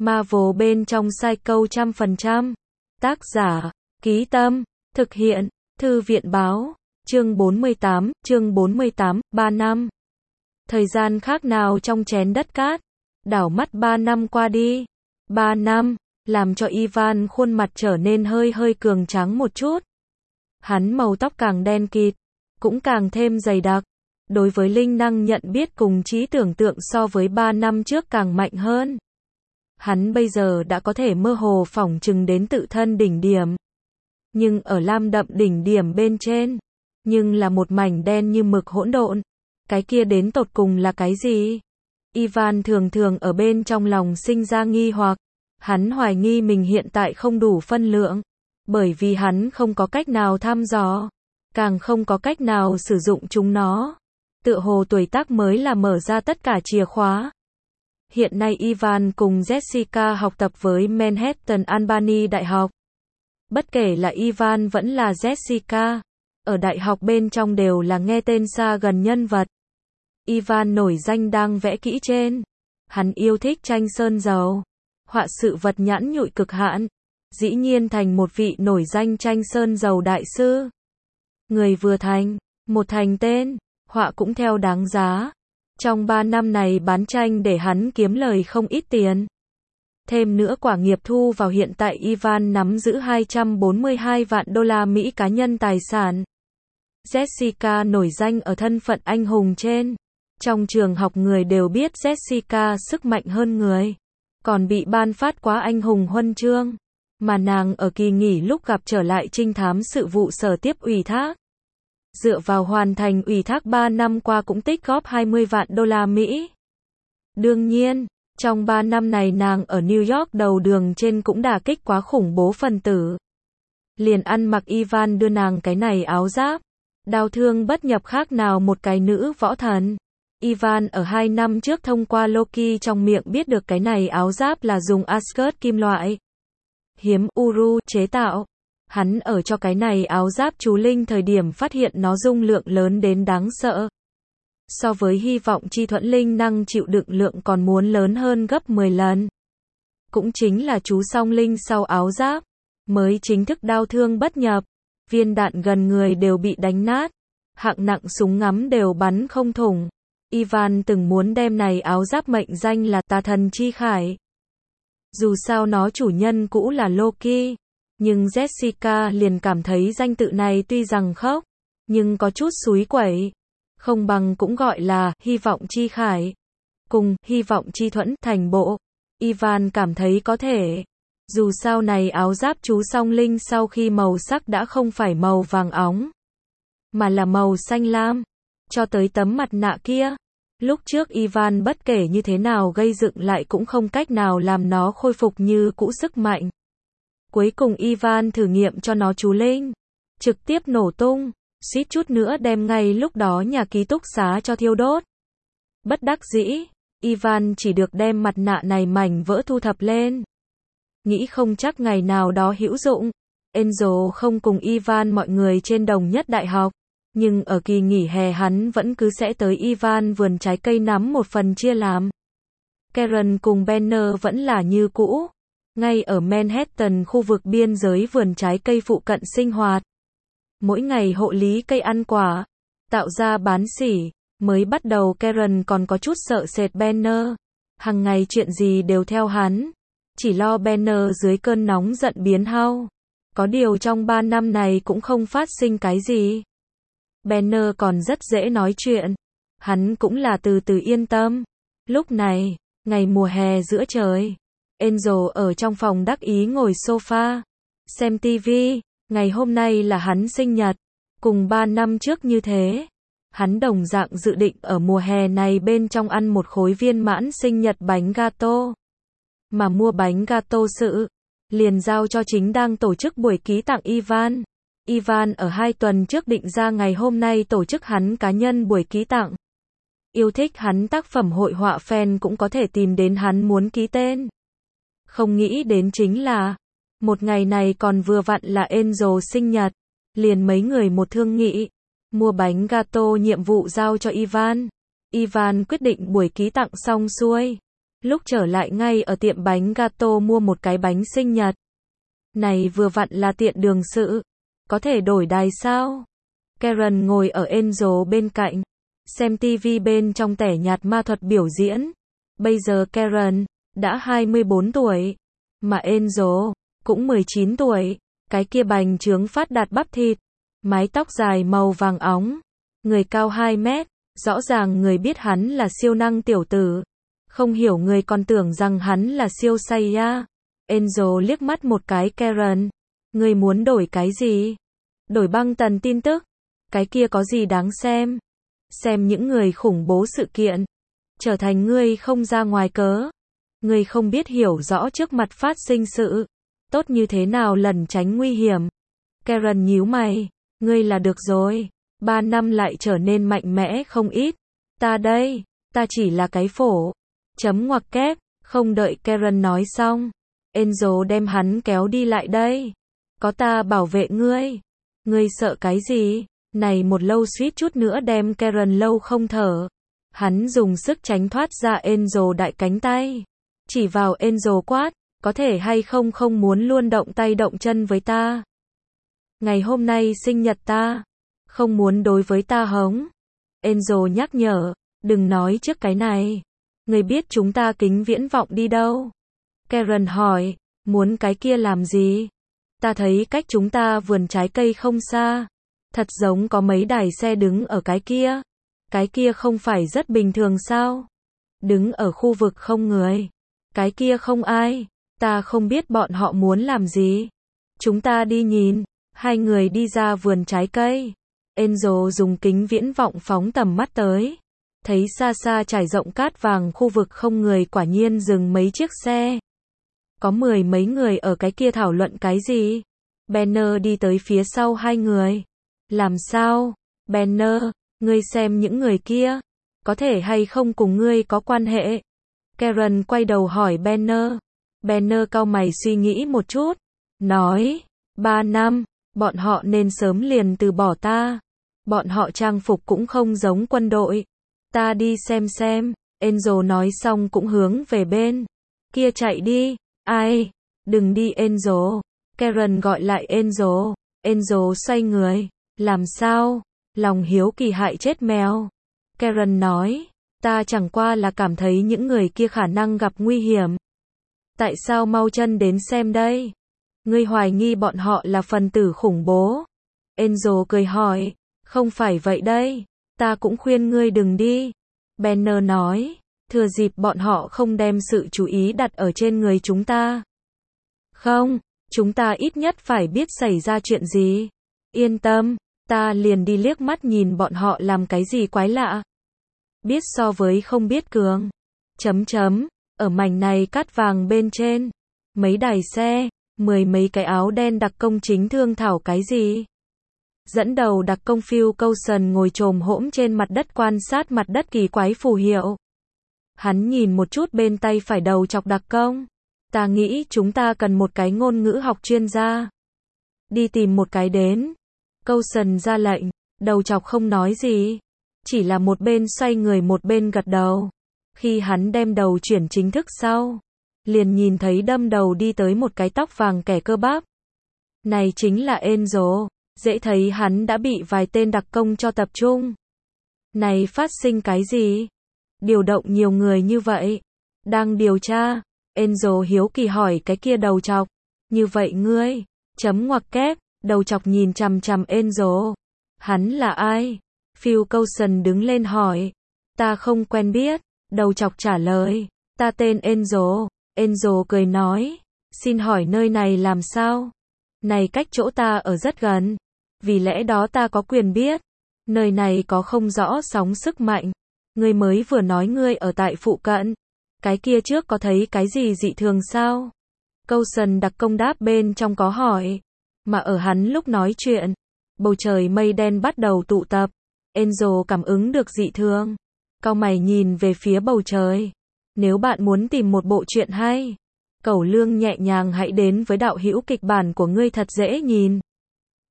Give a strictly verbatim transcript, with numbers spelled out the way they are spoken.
Marvel bên trong Psycho trăm phần trăm. Tác giả, Ký Tâm, thực hiện, Thư viện Báo, chương bốn mươi tám, chương bốn mươi tám, ba năm. Thời gian khác nào trong chén đất cát, đảo mắt ba năm qua đi. Ba năm, làm cho Ivan khuôn mặt trở nên hơi hơi cường tráng một chút. Hắn màu tóc càng đen kịt, cũng càng thêm dày đặc. Đối với linh năng nhận biết cùng trí tưởng tượng so với ba năm trước càng mạnh hơn. Hắn bây giờ đã có thể mơ hồ phỏng chừng đến tự thân đỉnh điểm. Nhưng ở lam đậm đỉnh điểm bên trên, nhưng là một mảnh đen như mực hỗn độn. Cái kia đến tột cùng là cái gì? Ivan thường thường ở bên trong lòng sinh ra nghi hoặc. Hắn hoài nghi mình hiện tại không đủ phân lượng. Bởi vì hắn không có cách nào thăm dò. Càng không có cách nào sử dụng chúng nó. Tựa hồ tuổi tác mới là mở ra tất cả chìa khóa. Hiện nay Ivan cùng Jessica học tập với Manhattan Albany Đại học. Bất kể là Ivan vẫn là Jessica, ở đại học bên trong đều là nghe tên xa gần nhân vật. Ivan nổi danh đang vẽ kỹ trên. Hắn yêu thích tranh sơn dầu, họa sự vật nhãn nhụi cực hạn, dĩ nhiên thành một vị nổi danh tranh sơn dầu đại sư. Người vừa thành, một thành tên, họa cũng theo đáng giá. Trong ba năm này bán tranh để hắn kiếm lời không ít tiền. Thêm nữa quả nghiệp thu vào hiện tại Ivan nắm giữ hai trăm bốn mươi hai vạn đô la Mỹ cá nhân tài sản. Jessica nổi danh ở thân phận anh hùng trên. Trong trường học người đều biết Jessica sức mạnh hơn người. Còn bị ban phát quá anh hùng huân chương. Mà nàng ở kỳ nghỉ lúc gặp trở lại trinh thám sự vụ sở tiếp ủy thác. Dựa vào hoàn thành ủy thác ba năm qua cũng tích góp hai mươi vạn đô la Mỹ. Đương nhiên, trong ba năm này nàng ở New York đầu đường trên cũng đả kích quá khủng bố phần tử. Liền ăn mặc Ivan đưa nàng cái này áo giáp. Đau thương bất nhập khác nào một cái nữ võ thần. Ivan ở hai năm trước thông qua Loki trong miệng biết được cái này áo giáp là dùng Asgard kim loại hiếm Uru chế tạo. Hắn ở cho cái này áo giáp chú linh thời điểm phát hiện nó dung lượng lớn đến đáng sợ. So với hy vọng chi thuẫn linh năng chịu đựng lượng còn muốn lớn hơn gấp mười lần. Cũng chính là chú song linh sau áo giáp, mới chính thức đau thương bất nhập. Viên đạn gần người đều bị đánh nát. Hạng nặng súng ngắm đều bắn không thủng. Ivan từng muốn đem này áo giáp mệnh danh là tà thần chi khải. Dù sao nó chủ nhân cũ là Loki. Nhưng Jessica liền cảm thấy danh tự này tuy rằng khốc, nhưng có chút xúi quẩy. Không bằng cũng gọi là hy vọng chi khải. Cùng hy vọng chi thuẫn thành bộ. Ivan cảm thấy có thể. Dù sao này áo giáp chú song linh sau khi màu sắc đã không phải màu vàng óng, mà là màu xanh lam. Cho tới tấm mặt nạ kia. Lúc trước Ivan bất kể như thế nào gây dựng lại cũng không cách nào làm nó khôi phục như cũ sức mạnh. Cuối cùng Ivan thử nghiệm cho nó chú linh. Trực tiếp nổ tung. Suýt chút nữa đem ngay lúc đó nhà ký túc xá cho thiêu đốt. Bất đắc dĩ, Ivan chỉ được đem mặt nạ này mảnh vỡ thu thập lên. Nghĩ không chắc ngày nào đó hữu dụng. Angel không cùng Ivan mọi người trên đồng nhất đại học. Nhưng ở kỳ nghỉ hè hắn vẫn cứ sẽ tới Ivan vườn trái cây nắm một phần chia làm. Karen cùng Banner vẫn là như cũ. Ngay ở Manhattan khu vực biên giới vườn trái cây phụ cận sinh hoạt. Mỗi ngày hộ lý cây ăn quả. Tạo ra bán sỉ. Mới bắt đầu Karen còn có chút sợ sệt Banner. Hằng ngày chuyện gì đều theo hắn. Chỉ lo Banner dưới cơn nóng giận biến hao. Có điều trong ba năm này cũng không phát sinh cái gì. Banner còn rất dễ nói chuyện. Hắn cũng là từ từ yên tâm. Lúc này, ngày mùa hè giữa trời. Angel ở trong phòng đắc ý ngồi sofa. Xem tivi. Ngày hôm nay là hắn sinh nhật. Cùng ba năm trước như thế. Hắn đồng dạng dự định ở mùa hè này bên trong ăn một khối viên mãn sinh nhật bánh gato. Mà mua bánh gato sự. Liền giao cho chính đang tổ chức buổi ký tặng Ivan. Ivan ở hai tuần trước định ra ngày hôm nay tổ chức hắn cá nhân buổi ký tặng. Yêu thích hắn tác phẩm hội họa fan cũng có thể tìm đến hắn muốn ký tên. Không nghĩ đến chính là, một ngày này còn vừa vặn là Angel sinh nhật. Liền mấy người một thương nghị. Mua bánh gato nhiệm vụ giao cho Ivan. Ivan quyết định buổi ký tặng xong xuôi. Lúc trở lại ngay ở tiệm bánh gato mua một cái bánh sinh nhật. Này vừa vặn là tiện đường sự. Có thể đổi đài sao? Karen ngồi ở Angel bên cạnh. Xem tivi bên trong tẻ nhạt ma thuật biểu diễn. Bây giờ Karen đã hai mươi bốn tuổi. Mà Angel cũng mười chín tuổi. Cái kia bành trướng phát đạt bắp thịt. Mái tóc dài màu vàng óng. Người cao hai mét. Rõ ràng người biết hắn là siêu năng tiểu tử. Không hiểu người còn tưởng rằng hắn là siêu Saiya. Angel liếc mắt một cái Karen. Người muốn đổi cái gì? Đổi băng tần tin tức. Cái kia có gì đáng xem? Xem những người khủng bố sự kiện. Trở thành ngươi không ra ngoài cớ. Ngươi không biết hiểu rõ trước mặt phát sinh sự. Tốt như thế nào lẩn tránh nguy hiểm. Karen nhíu mày. Ngươi là được rồi. Ba năm lại trở nên mạnh mẽ không ít. Ta đây. Ta chỉ là cái phổ. Chấm ngoặc kép. Không đợi Karen nói xong. Angel đem hắn kéo đi lại đây. Có ta bảo vệ ngươi. Ngươi sợ cái gì? Này một lâu suýt chút nữa đem Karen lâu không thở. Hắn dùng sức tránh thoát ra Angel đại cánh tay. Chỉ vào Angel quát. Có thể hay không không muốn luôn động tay động chân với ta. Ngày hôm nay sinh nhật ta. Không muốn đối với ta hống. Angel nhắc nhở. Đừng nói trước cái này. Người biết chúng ta kính viễn vọng đi đâu? Karen hỏi. Muốn cái kia làm gì? Ta thấy cách chúng ta vườn trái cây không xa. Thật giống có mấy đài xe đứng ở cái kia. Cái kia không phải rất bình thường sao? Đứng ở khu vực không người. Cái kia không ai. Ta không biết bọn họ muốn làm gì. Chúng ta đi nhìn. Hai người đi ra vườn trái cây. Angel dùng kính viễn vọng phóng tầm mắt tới. Thấy xa xa trải rộng cát vàng khu vực không người quả nhiên dừng mấy chiếc xe. Có mười mấy người ở cái kia thảo luận cái gì? Banner đi tới phía sau hai người. Làm sao? Banner, ngươi xem những người kia. Có thể hay không cùng ngươi có quan hệ? Karen quay đầu hỏi Banner. Banner cau mày suy nghĩ một chút. Nói, ba năm, bọn họ nên sớm liền từ bỏ ta. Bọn họ trang phục cũng không giống quân đội. Ta đi xem xem. Angel nói xong cũng hướng về bên kia chạy đi. Ai? Đừng đi Angel. Karen gọi lại Angel. Angel xoay người. Làm sao? Lòng hiếu kỳ hại chết mèo. Karen nói. Ta chẳng qua là cảm thấy những người kia khả năng gặp nguy hiểm. Tại sao mau chân đến xem đây? Ngươi hoài nghi bọn họ là phần tử khủng bố. Angel cười hỏi. Không phải vậy đây. Ta cũng khuyên ngươi đừng đi. Banner nói. Thừa dịp bọn họ không đem sự chú ý đặt ở trên người chúng ta. Không, chúng ta ít nhất phải biết xảy ra chuyện gì. Yên tâm, ta liền đi liếc mắt nhìn bọn họ làm cái gì quái lạ. Biết so với không biết cường. Chấm chấm, ở mảnh này cát vàng bên trên. Mấy đài xe, mười mấy cái áo đen đặc công chính thương thảo cái gì. Dẫn đầu đặc công Phil Coulson ngồi chồm hỗn trên mặt đất quan sát mặt đất kỳ quái phù hiệu. Hắn nhìn một chút bên tay phải đầu chọc đặc công. Ta nghĩ chúng ta cần một cái ngôn ngữ học chuyên gia. Đi tìm một cái đến. Coulson ra lệnh. Đầu chọc không nói gì. Chỉ là một bên xoay người một bên gật đầu. Khi hắn đem đầu chuyển chính thức sau. Liền nhìn thấy đâm đầu đi tới một cái tóc vàng kẻ cơ bắp. Này chính là Angel. Dễ thấy hắn đã bị vài tên đặc công cho tập trung. Này phát sinh cái gì? Điều động nhiều người như vậy. Đang điều tra. Angel hiếu kỳ hỏi cái kia đầu chọc. Như vậy ngươi. Chấm ngoặc kép. Đầu chọc nhìn chằm chằm Angel. Hắn là ai? Phil Coulson đứng lên hỏi. Ta không quen biết. Đầu chọc trả lời. Ta tên Angel. Angel cười nói. Xin hỏi nơi này làm sao? Này cách chỗ ta ở rất gần. Vì lẽ đó ta có quyền biết. Nơi này có không rõ sóng sức mạnh. Ngươi mới vừa nói ngươi ở tại phụ cận. Cái kia trước có thấy cái gì dị thường sao? Coulson đặc công đáp bên trong có hỏi. Mà ở hắn lúc nói chuyện. Bầu trời mây đen bắt đầu tụ tập. Angel cảm ứng được dị thường. Cau mày nhìn về phía bầu trời. Nếu bạn muốn tìm một bộ truyện hay. Cẩu lương nhẹ nhàng hãy đến với đạo hữu kịch bản của ngươi thật dễ nhìn.